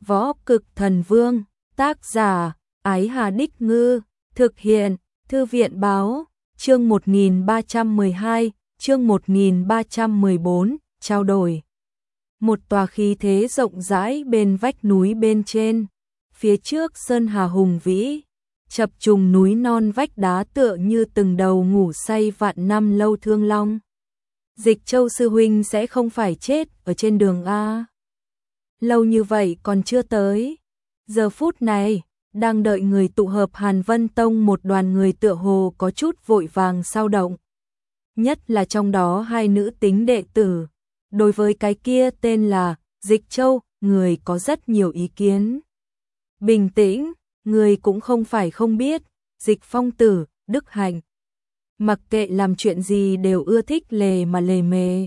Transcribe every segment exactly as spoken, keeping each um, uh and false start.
Võ Cực Thần Vương, tác giả, Ái Hà Đích Ngư, thực hiện, Thư viện Báo, chương một nghìn ba trăm mười hai, chương một nghìn ba trăm mười bốn, trao đổi. Một tòa khí thế rộng rãi bên vách núi bên trên, phía trước sơn hà hùng vĩ, chập trùng núi non vách đá tựa như từng đầu ngủ say vạn năm lâu thương long. Dịch Châu sư huynh sẽ không phải chết ở trên đường a? Lâu như vậy còn chưa tới. Giờ phút này, đang đợi người tụ hợp Hàn Vân Tông một đoàn người tựa hồ có chút vội vàng sao động. Nhất là trong đó hai nữ tính đệ tử. Đối với cái kia tên là Dịch Châu, người có rất nhiều ý kiến. Bình tĩnh, người cũng không phải không biết, Dịch Phong tử, đức hạnh. Mặc kệ làm chuyện gì đều ưa thích lề mà lề mề.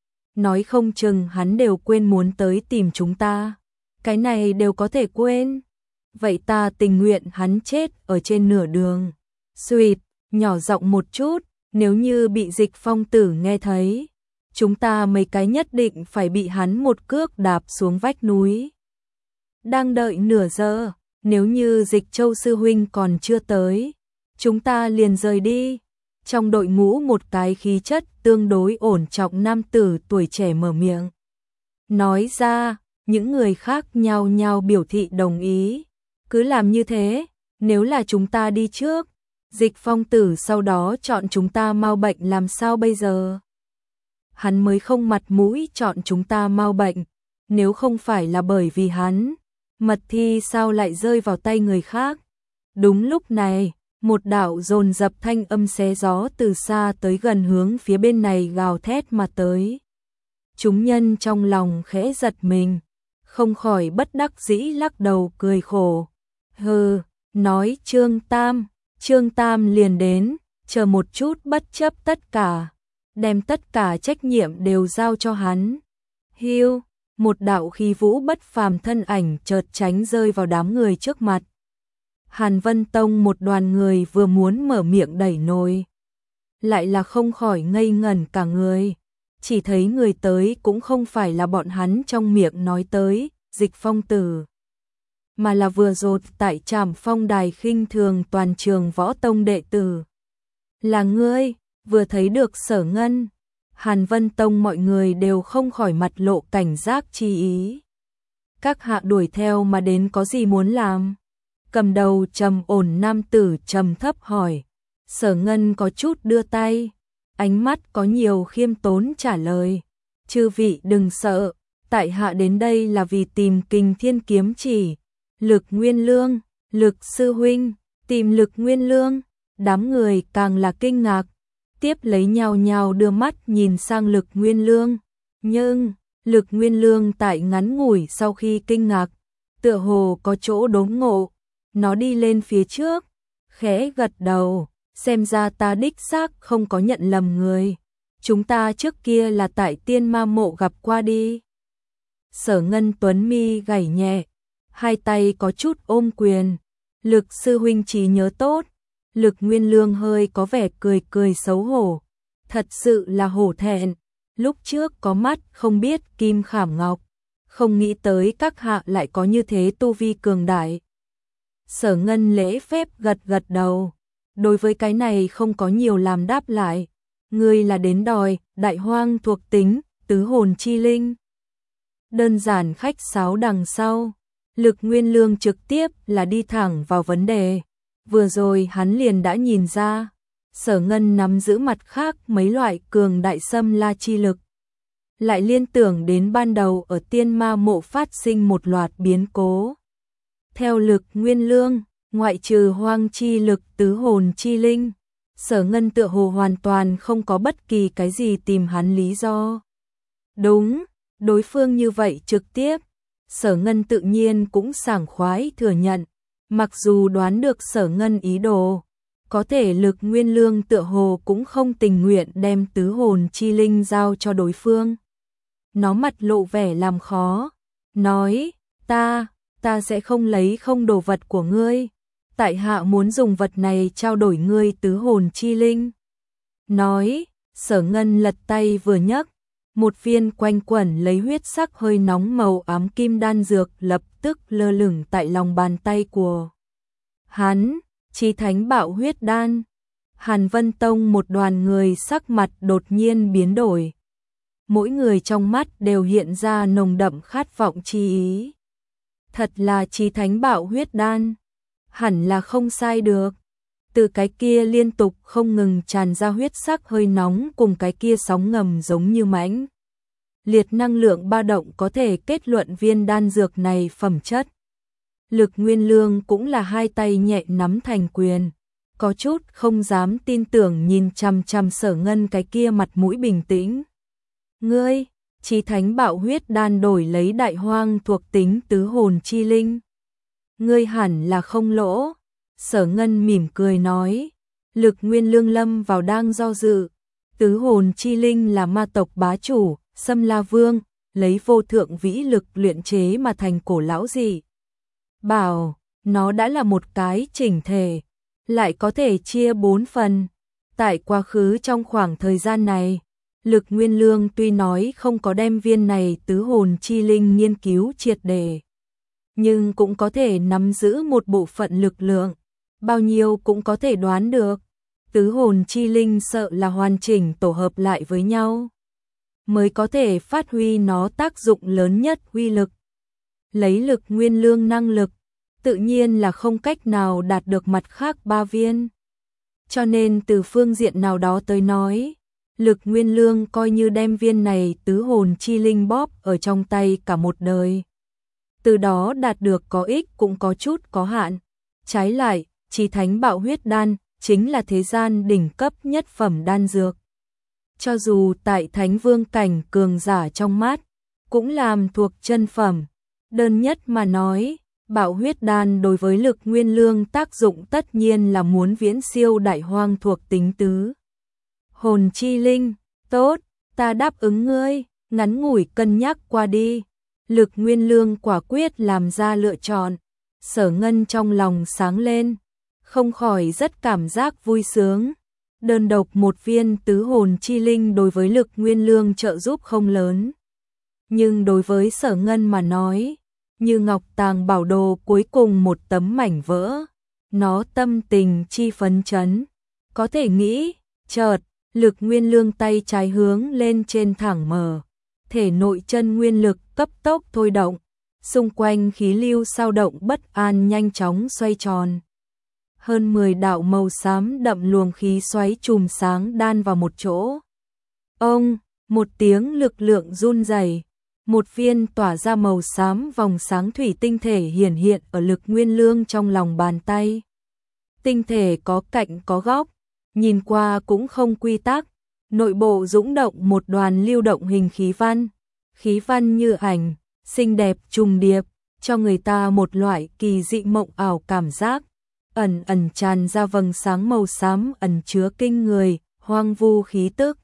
Nói không chừng hắn đều quên muốn tới tìm chúng ta. Cái này đều có thể quên. Vậy ta tình nguyện hắn chết ở trên nửa đường. Xuyệt, nhỏ giọng một chút, nếu như bị Dịch Phong tử nghe thấy, chúng ta mấy cái nhất định phải bị hắn một cước đạp xuống vách núi. Đang đợi nửa giờ, nếu như Dịch Châu sư huynh còn chưa tới, chúng ta liền rời đi. Trong đội ngũ một cái khí chất tương đối ổn trọng nam tử tuổi trẻ mở miệng. Nói ra, những người khác nhao nhao biểu thị đồng ý. Cứ làm như thế, nếu là chúng ta đi trước, Dịch Phong tử sau đó chọn chúng ta mau bệnh làm sao bây giờ? Hắn mới không mặt mũi chọn chúng ta mau bệnh, nếu không phải là bởi vì hắn, mật thi sao lại rơi vào tay người khác? Đúng lúc này, một đạo dồn dập thanh âm xé gió từ xa tới gần hướng phía bên này gào thét mà tới. Chúng nhân trong lòng khẽ giật mình, không khỏi bất đắc dĩ lắc đầu cười khổ. Hừ, nói Trương Tam, Trương Tam liền đến, chờ một chút bất chấp tất cả, đem tất cả trách nhiệm đều giao cho hắn. Hiu, một đạo khí vũ bất phàm thân ảnh chợt tránh rơi vào đám người trước mặt. Hàn Vân Tông một đoàn người vừa muốn mở miệng đẩy nồi, lại là không khỏi ngây ngẩn cả người, chỉ thấy người tới cũng không phải là bọn hắn trong miệng nói tới, Dịch Phong tử, mà là vừa rồi tại Trảm Phong đài khinh thường toàn trường võ tông đệ tử. Là ngươi, vừa thấy được Sở Ngân, Hàn Vân Tông mọi người đều không khỏi mặt lộ cảnh giác chi ý. Các hạ đuổi theo mà đến có gì muốn làm? Cầm đầu trầm ổn nam tử trầm thấp hỏi. Sở Ngân có chút đưa tay, ánh mắt có nhiều khiêm tốn trả lời. Chư vị đừng sợ, tại hạ đến đây là vì tìm Kình Thiên kiếm chỉ. Lực Nguyên Lương, Lực sư huynh, tìm Lực Nguyên Lương. Đám người càng là kinh ngạc, tiếp lấy nhao nhao đưa mắt nhìn sang Lực Nguyên Lương. Nhưng, Lực Nguyên Lương tại ngắn ngủi sau khi kinh ngạc, tựa hồ có chỗ đốn ngộ. Nó đi lên phía trước, khẽ gật đầu, xem ra ta đích xác không có nhận lầm người. Chúng ta trước kia là tại Tiên Ma Mộ gặp qua đi. Sở Ngân tuấn mi gảy nhẹ, hai tay có chút ôm quyền. Lực sư huynh trí nhớ tốt. Lực Nguyên Lương hơi có vẻ cười cười xấu hổ. Thật sự là hổ thẹn, lúc trước có mắt không biết kim khảm ngọc, không nghĩ tới các hạ lại có như thế tu vi cường đại. Sở Ngân lễ phép gật gật đầu, đối với cái này không có nhiều làm đáp lại. Ngươi là đến đòi đại hoang thuộc tính, tứ hồn chi linh. Đơn giản khách sáo đằng sau, Lực Nguyên Lương trực tiếp là đi thẳng vào vấn đề. Vừa rồi hắn liền đã nhìn ra, Sở Ngân nắm giữ mặt khác mấy loại cường đại xâm la chi lực. Lại liên tưởng đến ban đầu ở Tiên Ma Mộ phát sinh một loạt biến cố. Theo Lực Nguyên Lương, ngoại trừ hoang chi lực tứ hồn chi linh, Sở Ngân tựa hồ hoàn toàn không có bất kỳ cái gì tìm hắn lý do. Đúng, đối phương như vậy trực tiếp, Sở Ngân tự nhiên cũng sảng khoái thừa nhận, mặc dù đoán được Sở Ngân ý đồ, có thể Lực Nguyên Lương tựa hồ cũng không tình nguyện đem tứ hồn chi linh giao cho đối phương. Nó mặt lộ vẻ làm khó, nói, ta, ta sẽ không lấy không đồ vật của ngươi, tại hạ muốn dùng vật này trao đổi ngươi tứ hồn chi linh. Nói, Sở Ngân lật tay vừa nhấc, Một viên quanh quẩn lấy huyết sắc hơi nóng màu ám kim đan dược lập tức lơ lửng tại lòng bàn tay của hắn, Chí Thánh Bạo Huyết Đan. Hàn Vân Tông một đoàn người sắc mặt đột nhiên biến đổi. Mỗi người trong mắt đều hiện ra nồng đậm khát vọng chi ý. Thật là Chí Thánh Bạo Huyết Đan, hẳn là không sai được. Từ cái kia liên tục không ngừng tràn ra huyết sắc hơi nóng cùng cái kia sóng ngầm giống như mãnh liệt năng lượng ba động có thể kết luận viên đan dược này phẩm chất. Lực Nguyên Lương cũng là hai tay nhẹ nắm thành quyền, có chút không dám tin tưởng nhìn chằm chằm Sở Ngân cái kia mặt mũi bình tĩnh. Ngươi, Chí Thánh Bạo Huyết Đan đổi lấy đại hoang thuộc tính tứ hồn chi linh. Ngươi hẳn là không lỗ. Sở Ngân mỉm cười nói. Lực Nguyên Lương lâm vào đang do dự. Tứ hồn chi linh là ma tộc bá chủ, Sâm La Vương, lấy vô thượng vĩ lực luyện chế mà thành cổ lão dị bảo, nó đã là một cái chỉnh thể, lại có thể chia bốn phần. Tại quá khứ trong khoảng thời gian này, Lực Nguyên Lương tuy nói không có đem viên này tứ hồn chi linh nghiên cứu triệt để, nhưng cũng có thể nắm giữ một bộ phận lực lượng, bao nhiêu cũng có thể đoán được. Tứ hồn chi linh sợ là hoàn chỉnh tổ hợp lại với nhau, mới có thể phát huy nó tác dụng lớn nhất uy lực. Lấy Lực Nguyên Lương năng lực, tự nhiên là không cách nào đạt được mặt khác ba viên. Cho nên từ phương diện nào đó tới nói, Lực Nguyên Lương coi như đem viên này tứ hồn chi linh bóp ở trong tay cả một đời. Từ đó đạt được có ích cũng có chút có hạn. Trái lại, Chí Thánh Bạo Huyết Đan chính là thế gian đỉnh cấp nhất phẩm đan dược. Cho dù tại Thánh Vương cảnh cường giả trong mắt, cũng làm thuộc chân phẩm. Đơn nhất mà nói, Bạo Huyết Đan đối với Lực Nguyên Lương tác dụng tất nhiên là muốn viễn siêu đại hoang thuộc tính tứ hồn chi linh. Tốt, ta đáp ứng ngươi, ngắn ngủi cân nhắc qua đi. Lực Nguyên Lương quả quyết làm ra lựa chọn. Sở Ngân trong lòng sáng lên, không khỏi rất cảm giác vui sướng. Đơn độc một viên tứ hồn chi linh đối với Lực Nguyên Lương trợ giúp không lớn, nhưng đối với Sở Ngân mà nói, như ngọc tàng bảo đồ cuối cùng một tấm mảnh vỡ, nó tâm tình chi phấn chấn. Có thể nghĩ, chợt, Lực Nguyên Lương tay trái hướng lên trên thẳng mở, thể nội chân nguyên lực cấp tốc thôi động, xung quanh khí lưu sao động bất an nhanh chóng xoay tròn. Hơn mười đạo màu xám đậm luồng khí xoáy chùm sáng đan vào một chỗ. Ông, một tiếng lực lượng run rẩy, một viên tỏa ra màu xám vòng sáng thủy tinh thể hiển hiện ở Lực Nguyên Lương trong lòng bàn tay. Tinh thể có cạnh có góc, nhìn qua cũng không quy tắc, nội bộ dũng động một đoàn lưu động hình khí văn, khí văn như ảnh, xinh đẹp trùng điệp, cho người ta một loại kỳ dị mộng ảo cảm giác. Ẩn ẩn tràn ra vầng sáng màu xám ẩn chứa kinh người, hoang vu khí tức.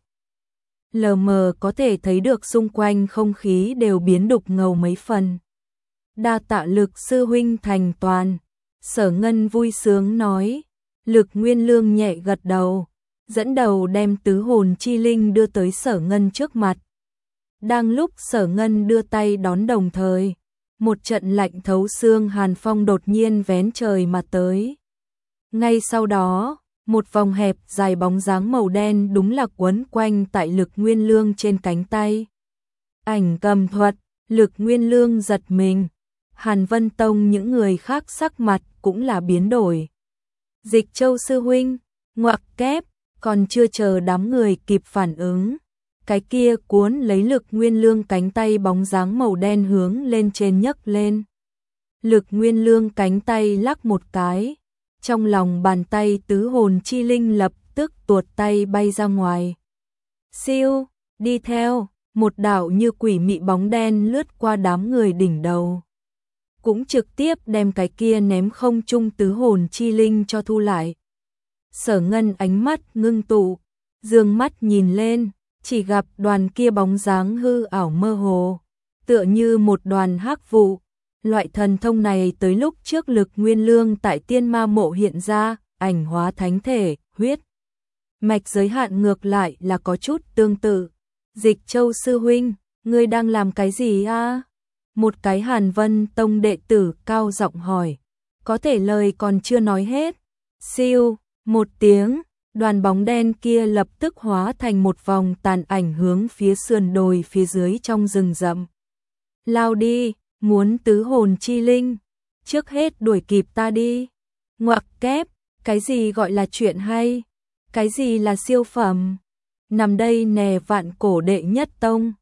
Lờ mờ có thể thấy được xung quanh không khí đều biến đục ngầu mấy phần. Đa tạ Lực sư huynh thành toàn. Sở Ngân vui sướng nói. Lực Nguyên Lương nhẹ gật đầu, dẫn đầu đem tứ hồn chi linh đưa tới Sở Ngân trước mặt. Đang lúc Sở Ngân đưa tay đón đồng thời, một trận lạnh thấu xương hàn phong đột nhiên vén trời mà tới. Ngay sau đó, một vòng hẹp dài bóng dáng màu đen đúng là quấn quanh tại Lực Nguyên Lương trên cánh tay. Ảnh cầm thuật, Lực Nguyên Lương giật mình. Hàn Vân Tông những người khác sắc mặt cũng là biến đổi. Dịch Châu sư huynh, ngoặc kép, còn chưa chờ đám người kịp phản ứng. Cái kia cuốn lấy Lực Nguyên Lương cánh tay bóng dáng màu đen hướng lên trên nhấc lên. Lực Nguyên Lương cánh tay lắc một cái. Trong lòng bàn tay tứ hồn chi linh lập tức tuột tay bay ra ngoài. Siêu, đi theo, một đạo như quỷ mị bóng đen lướt qua đám người đỉnh đầu. Cũng trực tiếp đem cái kia ném không trung tứ hồn chi linh cho thu lại. Sở Ngân ánh mắt ngưng tụ, dương mắt nhìn lên, chỉ gặp đoàn kia bóng dáng hư ảo mơ hồ, tựa như một đoàn hắc vụ. Loại thần thông này tới lúc trước Lực Nguyên Lương tại Tiên Ma Mộ hiện ra, ảnh hóa thánh thể, huyết mạch giới hạn ngược lại là có chút tương tự. Dịch Châu sư huynh, ngươi đang làm cái gì a? Một cái Hàn Vân Tông đệ tử cao giọng hỏi. Có thể lời còn chưa nói hết. Siêu, một tiếng, đoàn bóng đen kia lập tức hóa thành một vòng tàn ảnh hướng phía sườn đồi phía dưới trong rừng rậm. Lao đi, muốn tứ hồn chi linh. Trước hết đuổi kịp ta đi. Ngoặc kép, cái gì gọi là chuyện hay? Cái gì là siêu phẩm? Nằm đây nè vạn cổ đệ nhất tông.